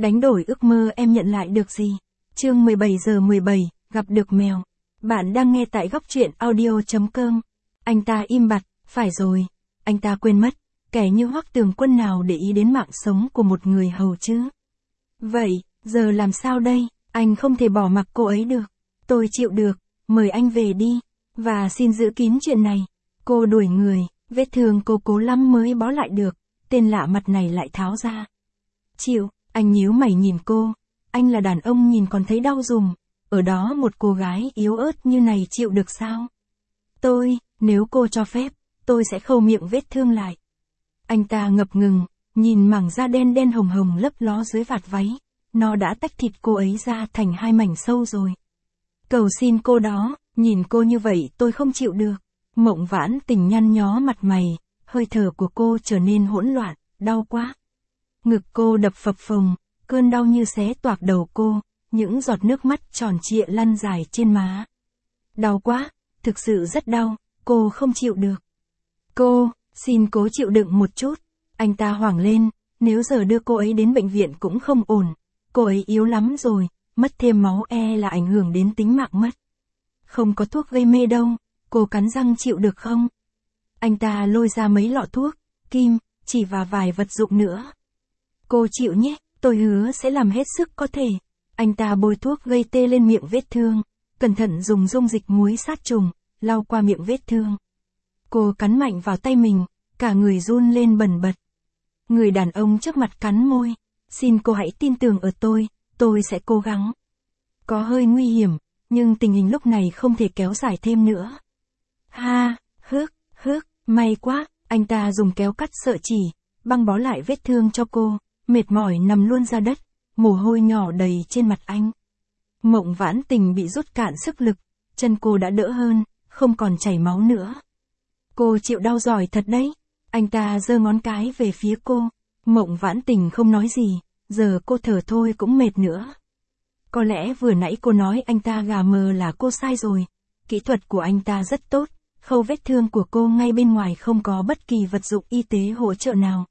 Đánh đổi ước mơ em nhận lại được gì? Chương 17 giờ 17, gặp được mèo. Bạn đang nghe tại góc truyện audio.com. Anh ta im bặt, phải rồi. Anh ta quên mất, kẻ như Hoắc Tường Quân nào để ý đến mạng sống của một người hầu chứ. Vậy, giờ làm sao đây? Anh không thể bỏ mặc cô ấy được. Tôi chịu được, mời anh về đi. Và xin giữ kín chuyện này. Cô đuổi người, vết thương cô cố lắm mới bó lại được. Tên lạ mặt này lại tháo ra. Chịu, anh nhíu mày nhìn cô. Anh là đàn ông nhìn còn thấy đau rùm. Ở đó một cô gái yếu ớt như này chịu được sao? Nếu cô cho phép, tôi sẽ khâu miệng vết thương lại. Anh ta ngập ngừng, nhìn mảng da đen đen hồng hồng lấp ló dưới vạt váy. Nó đã tách thịt cô ấy ra thành hai mảnh sâu rồi. Cầu xin cô đó, nhìn cô như vậy tôi không chịu được. Mộng Vãn Tình nhăn nhó mặt mày, hơi thở của cô trở nên hỗn loạn, đau quá. Ngực cô đập phập phồng, cơn đau như xé toạc đầu cô, những giọt nước mắt tròn trịa lăn dài trên má. Đau quá, thực sự rất đau, cô không chịu được. Cô, xin cố chịu đựng một chút. Anh ta hoảng lên, nếu giờ đưa cô ấy đến bệnh viện cũng không ổn. Cô ấy yếu lắm rồi, mất thêm máu là ảnh hưởng đến tính mạng mất. Không có thuốc gây mê đâu, cô cắn răng chịu được không? Anh ta lôi ra mấy lọ thuốc, kim, chỉ và vài vật dụng nữa. Cô chịu nhé, tôi hứa sẽ làm hết sức có thể. Anh ta bôi thuốc gây tê lên miệng vết thương, cẩn thận dùng dung dịch muối sát trùng, lau qua miệng vết thương. Cô cắn mạnh vào tay mình, cả người run lên bần bật. Người đàn ông trước mặt cắn môi, xin cô hãy tin tưởng ở tôi sẽ cố gắng. Có hơi nguy hiểm, nhưng tình hình lúc này không thể kéo dài thêm nữa. May quá, anh ta dùng kéo cắt sợi chỉ, băng bó lại vết thương cho cô, mệt mỏi nằm luôn ra đất, mồ hôi nhỏ đầy trên mặt anh. Mộng Vãn Tình bị rút cạn sức lực, chân cô đã đỡ hơn, không còn chảy máu nữa. Cô chịu đau giỏi thật đấy. Anh ta giơ ngón cái về phía cô. Mộng Vãn Tình không nói gì, giờ cô thở thôi cũng mệt nữa. Có lẽ vừa nãy cô nói anh ta gà mờ là cô sai rồi. Kỹ thuật của anh ta rất tốt, khâu vết thương của cô ngay bên ngoài không có bất kỳ vật dụng y tế hỗ trợ nào.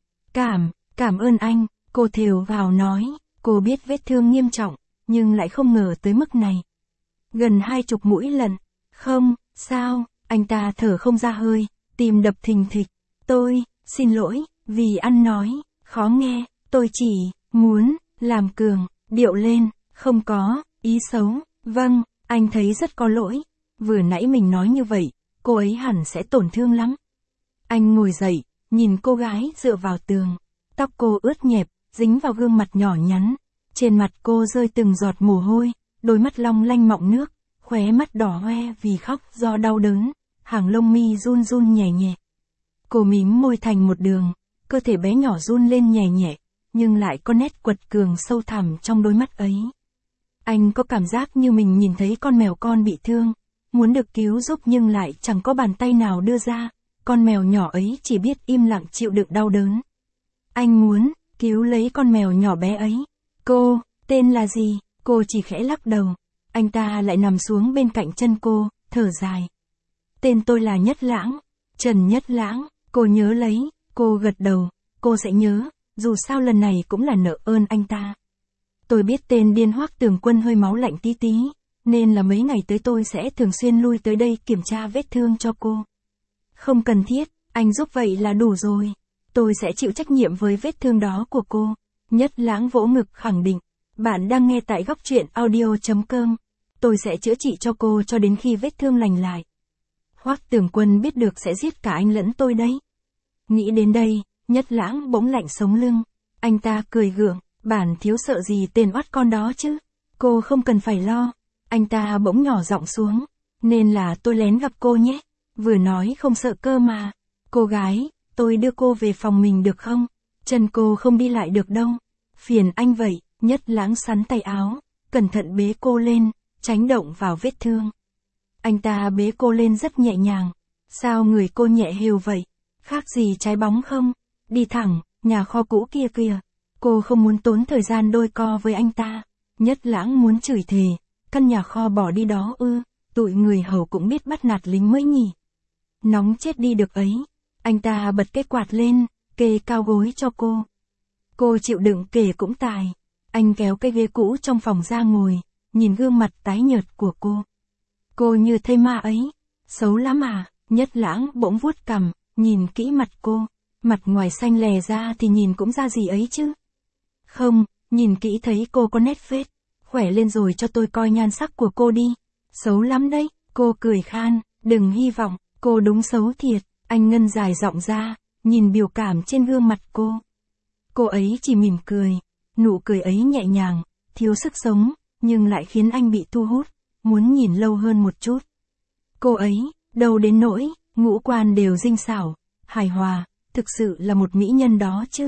Cảm ơn anh, cô thều vào nói, cô biết vết thương nghiêm trọng, nhưng lại không ngờ tới mức này. Gần 20 mũi lần, không, sao, anh ta thở không ra hơi, tim đập thình thịch. Tôi, xin lỗi, vì ăn nói, khó nghe, tôi chỉ muốn làm cường, điệu lên, không có ý xấu. Vâng, anh thấy rất có lỗi, vừa nãy mình nói như vậy, cô ấy hẳn sẽ tổn thương lắm. Anh ngồi dậy, nhìn cô gái dựa vào tường, tóc cô ướt nhẹp, dính vào gương mặt nhỏ nhắn, trên mặt cô rơi từng giọt mồ hôi, đôi mắt long lanh mọng nước, khóe mắt đỏ hoe vì khóc do đau đớn, hàng lông mi run run nhẹ nhẹ. Cô mím môi thành một đường, cơ thể bé nhỏ run lên nhẹ nhẹ, nhưng lại có nét quật cường sâu thẳm trong đôi mắt ấy. Anh có cảm giác như mình nhìn thấy con mèo con bị thương, muốn được cứu giúp nhưng lại chẳng có bàn tay nào đưa ra, con mèo nhỏ ấy chỉ biết im lặng chịu đựng đau đớn. Anh muốn cứu lấy con mèo nhỏ bé ấy. Cô, tên là gì? Cô chỉ khẽ lắc đầu. Anh ta lại nằm xuống bên cạnh chân cô, thở dài. Tên tôi là Nhất Lãng, Trần Nhất Lãng. Cô nhớ lấy, cô gật đầu, cô sẽ nhớ, dù sao lần này cũng là nợ ơn anh ta. Tôi biết tên điên Hoắc Tường Quân hơi máu lạnh tí tí, nên là mấy ngày tới tôi sẽ thường xuyên lui tới đây kiểm tra vết thương cho cô. Không cần thiết, anh giúp vậy là đủ rồi. Tôi sẽ chịu trách nhiệm với vết thương đó của cô. Nhất Lãng vỗ ngực khẳng định. Bạn đang nghe tại góc truyện audio.com. Tôi sẽ chữa trị cho cô cho đến khi vết thương lành lại. Hoắc Tường Quân biết được sẽ giết cả anh lẫn tôi đấy. Nghĩ đến đây, Nhất Lãng bỗng lạnh sống lưng. Anh ta cười gượng, bản thiếu sợ gì tên oắt con đó chứ. Cô không cần phải lo. Anh ta bỗng nhỏ giọng xuống. Nên là tôi lén gặp cô nhé. Vừa nói không sợ cơ mà. Cô gái, tôi đưa cô về phòng mình được không? Chân cô không đi lại được đâu. Phiền anh vậy. Nhất Lãng sắn tay áo, cẩn thận bế cô lên, tránh động vào vết thương. Anh ta bế cô lên rất nhẹ nhàng. Sao người cô nhẹ hều vậy? Khác gì trái bóng không? Đi thẳng, nhà kho cũ kia kìa. Cô không muốn tốn thời gian đôi co với anh ta. Nhất Lãng muốn chửi thề. Căn nhà kho bỏ đi đó ư? Tụi người hầu cũng biết bắt nạt lính mới nhỉ. Nóng chết đi được ấy. Anh ta bật cái quạt lên, kê cao gối cho cô. Cô chịu đựng kể cũng tài. Anh kéo cái ghế cũ trong phòng ra ngồi, nhìn gương mặt tái nhợt của cô. Cô như thây ma ấy, xấu lắm à, Nhất Lãng bỗng vuốt cằm, nhìn kỹ mặt cô, mặt ngoài xanh lè ra thì nhìn cũng ra gì ấy chứ. Không, nhìn kỹ thấy cô có nét vết, khỏe lên rồi cho tôi coi nhan sắc của cô đi. Xấu lắm đấy, cô cười khan, đừng hy vọng, cô đúng xấu thiệt, anh ngân dài giọng ra, nhìn biểu cảm trên gương mặt cô. Cô ấy chỉ mỉm cười, nụ cười ấy nhẹ nhàng, thiếu sức sống, nhưng lại khiến anh bị thu hút, muốn nhìn lâu hơn một chút. Cô ấy, đâu đến nỗi, ngũ quan đều tinh xảo, hài hòa, thực sự là một mỹ nhân đó chứ.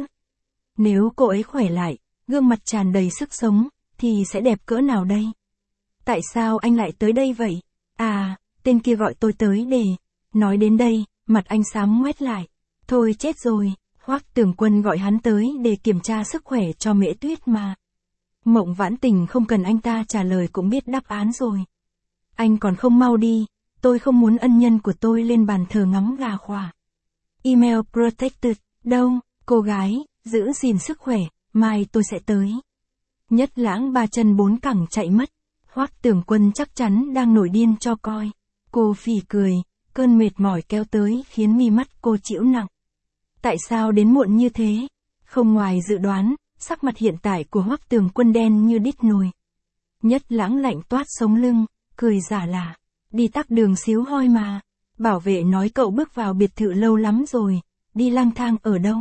Nếu cô ấy khỏe lại, gương mặt tràn đầy sức sống, thì sẽ đẹp cỡ nào đây? Tại sao anh lại tới đây vậy? À, tên kia gọi tôi tới để... Nói đến đây, mặt anh xám ngoét lại. Thôi chết rồi, Hoắc Tường Quân gọi hắn tới để kiểm tra sức khỏe cho Mễ Tuyết mà. Mộng Vãn Tình không cần anh ta trả lời cũng biết đáp án rồi. Anh còn không mau đi, tôi không muốn ân nhân của tôi lên bàn thờ ngắm gà khỏa. Email protected, đâu, cô gái, giữ gìn sức khỏe, mai tôi sẽ tới. Nhất Lãng ba chân bốn cẳng chạy mất. Hoắc Tường Quân chắc chắn đang nổi điên cho coi. Cô phì cười, cơn mệt mỏi kéo tới khiến mi mắt cô chịu nặng. Tại sao đến muộn như thế? Không ngoài dự đoán, sắc mặt hiện tại của Hoắc Tường Quân đen như đít nồi. Nhất Lãng lạnh toát sống lưng, cười giả lả. Đi tắc đường xíu hoi mà. Bảo vệ nói cậu bước vào biệt thự lâu lắm rồi, đi lang thang ở đâu?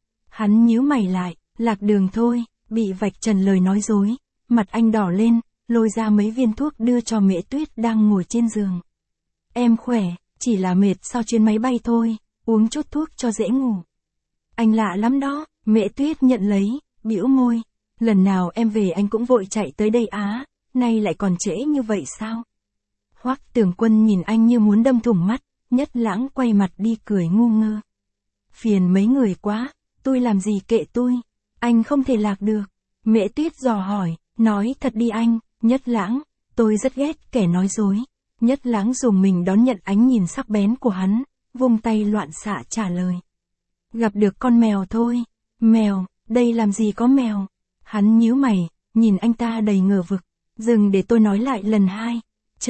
Hắn nhíu mày lại, lạc đường thôi, bị vạch trần lời nói dối. Mặt anh đỏ lên, lôi ra mấy viên thuốc đưa cho Mễ Tuyết đang ngồi trên giường. Em khỏe, chỉ là mệt sau chuyến máy bay thôi, uống chút thuốc cho dễ ngủ. Anh lạ lắm đó, Mễ Tuyết nhận lấy, bĩu môi. Lần nào em về anh cũng vội chạy tới đây á, nay lại còn trễ như vậy sao? Hoắc Tường Quân nhìn anh như muốn đâm thủng mắt, Nhất Lãng quay mặt đi cười ngu ngơ. Phiền mấy người quá, tôi làm gì kệ tôi, anh không thể lạc được. Mễ Tuyết dò hỏi, nói thật đi anh, Nhất Lãng, tôi rất ghét kẻ nói dối. Nhất Lãng dùng mình đón nhận ánh nhìn sắc bén của hắn, vung tay loạn xạ trả lời. Gặp được con mèo thôi. Mèo, đây làm gì có mèo? Hắn nhíu mày, nhìn anh ta đầy ngờ vực. Dừng để tôi nói lại lần hai.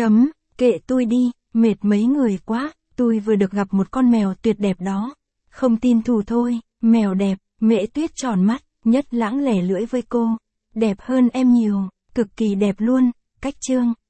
Kệ tôi đi, mệt mấy người quá, tôi vừa được gặp một con mèo tuyệt đẹp đó. Không tin thù thôi, mèo đẹp, Mễ Tuyết tròn mắt, Nhất Lãng lẻ lưỡi với cô. Đẹp hơn em nhiều, cực kỳ đẹp luôn, cách chương.